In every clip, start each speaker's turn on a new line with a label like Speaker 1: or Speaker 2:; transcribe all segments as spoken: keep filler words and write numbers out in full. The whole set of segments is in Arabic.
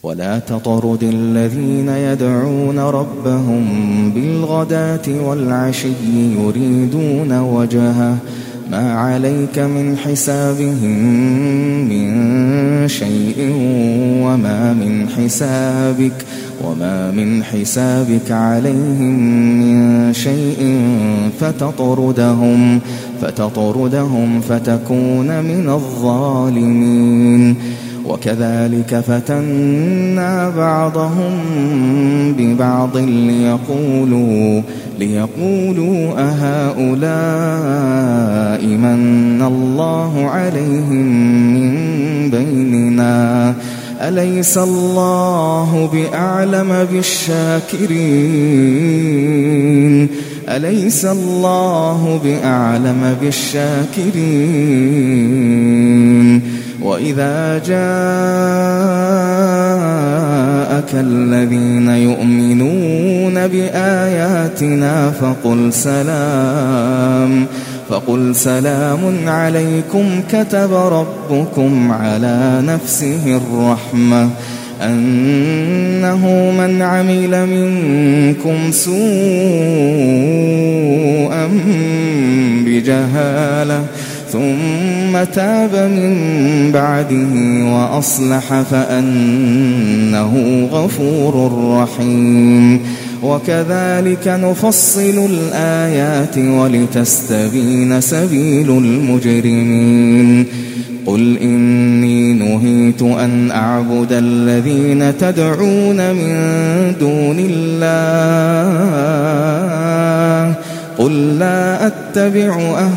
Speaker 1: ولا تطرد الذين يدعون ربهم بالغداة والعشي يريدون وجهه ما عليك من حسابهم من شيء وما من حسابك وما من حسابك عليهم من شيء فتطردهم فتطردهم فتكون من الظالمين. وكذلك فتنا بعضهم ببعض ليقولوا ليقولوا أهؤلاء من الله عليهم من بيننا أليس الله بأعلم بالشاكرين أليس الله بأعلم بالشاكرين. وإذا جاءك الذين يؤمنون بآياتنا فقل سلام فقل سلام عليكم كتب ربكم على نفسه الرحمة أنه من عمل منكم سوءا بجهالة ثم تاب من بعده وأصلح فأنه غفور رحيم. وكذلك نفصل الآيات ولتستبين سبيل المجرمين. قل إني نهيت أن أعبد الذين تدعون من دون الله قل لا أتبع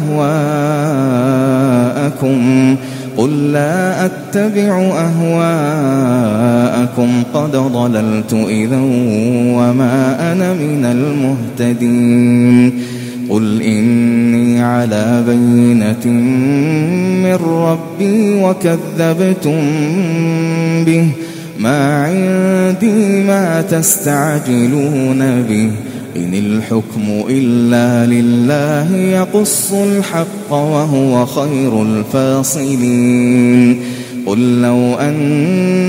Speaker 1: أهواءكم قل لا أتبع أهواءكم قد ضللت إذا وما أنا من المهتدين. قل إني على بينة من ربي وكذبتم به ما عندي ما تستعجلون به إن الحكم إلا لله يقص الحق وهو خير الفاصلين. قل لو أن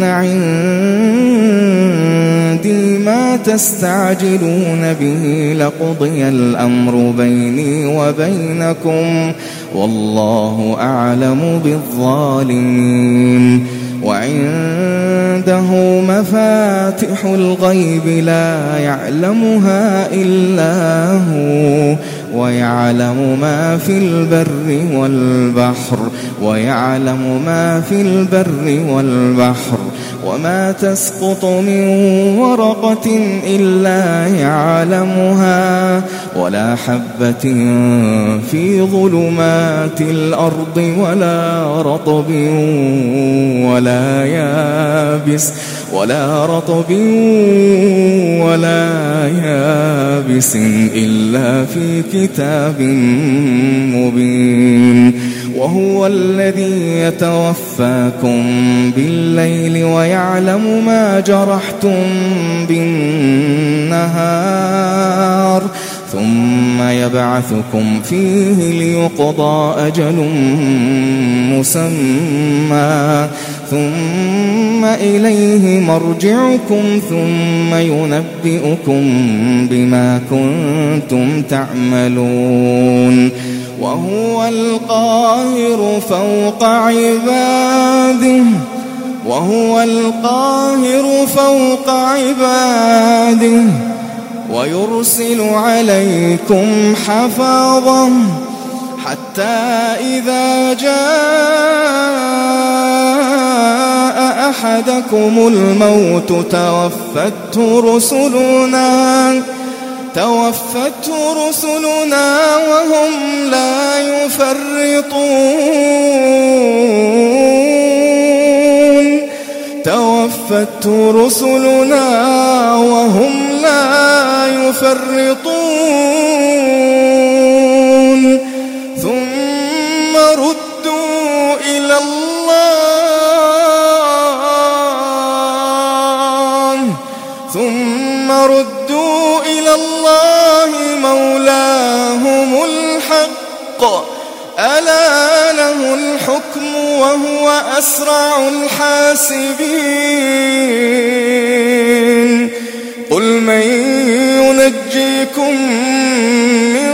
Speaker 1: عندي ما تستعجلون به لقضي الأمر بيني وبينكم والله أعلم بالظالمين. وعنده مفاتح الغيب لا يعلمها إلا هو ويعلم ما في البر والبحر ويعلم ما في البر والبحر وما تسقط من ورقة إلا يعلمها ولا حبة في ظلمات الأرض ولا رطب ولا يابس ولا رطب ولا يابس إلا في كتاب مبين. وهو الذي يتوفاكم بالليل ويعلم ما جرحتم بالنهار ثم يبعثكم فيه ليقضى أجل مسمى ثم إليه مرجعكم ثم ينبئكم بما كنتم تعملون. وهو القاهر فوق عباده وهو القاهر فوق عباده ويرسل عليكم حفاظا حتى إذا جاء أحدكم الموت توفته رسلنا توفته رسلنا وهم لا يفرطون توفته رسلنا وهم لا يفرطون ثم ردوا إلى الله ثم ردوا إلى الله مولاهم الحق ألا له الحكم وهو أسرع الحاسبين. قل من ينجيكم من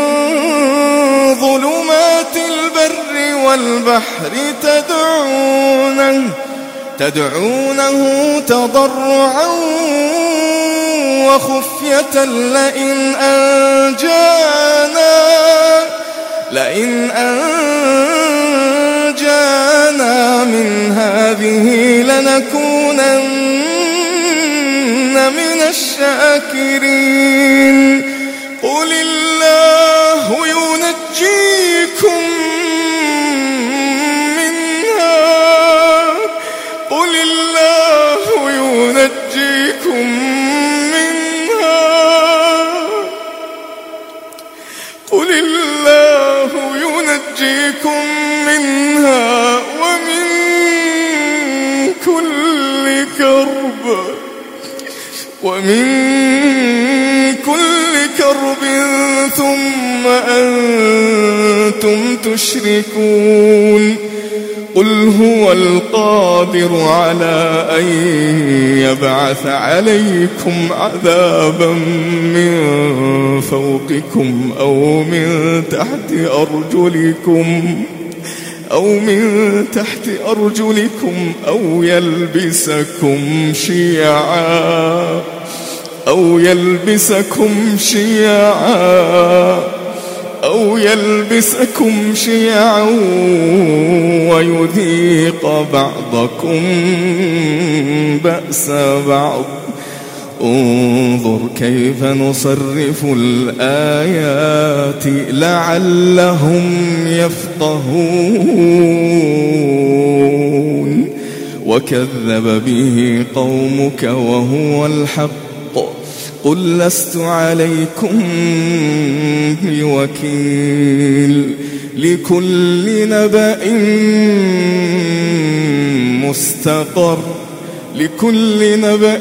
Speaker 1: ظلمات البر والبحر تدعونه, تدعونه تضرعا وخفية لئن أنجانا, لئن أنجانا من هذه لنكونن من الشاكرين. قل الله ينجيكم منها, قل الله ينجيكم منها, قل الله ينجيكم منها ومن كل كرب, ومن كل كرب ثم أنتم تشركون. قل هو القادر على أن يبعث عليكم عذابا من فوقكم أو من تحت أرجلكم أو من تحت أرجلكم أو يلبسكم شيعا أو يلبسكم شيعا أو يلبسكم شيعا ويذيق بعضكم بأس بعض. انظر كيف نصرف الآيات لعلهم يفقهون. وكذب به قومك وهو الحق. قل لست عليكم بوكيل. لكل نبأ مستقر لكل نبأ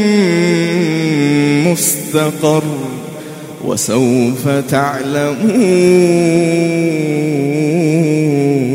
Speaker 1: مستقر وسوف تعلمون.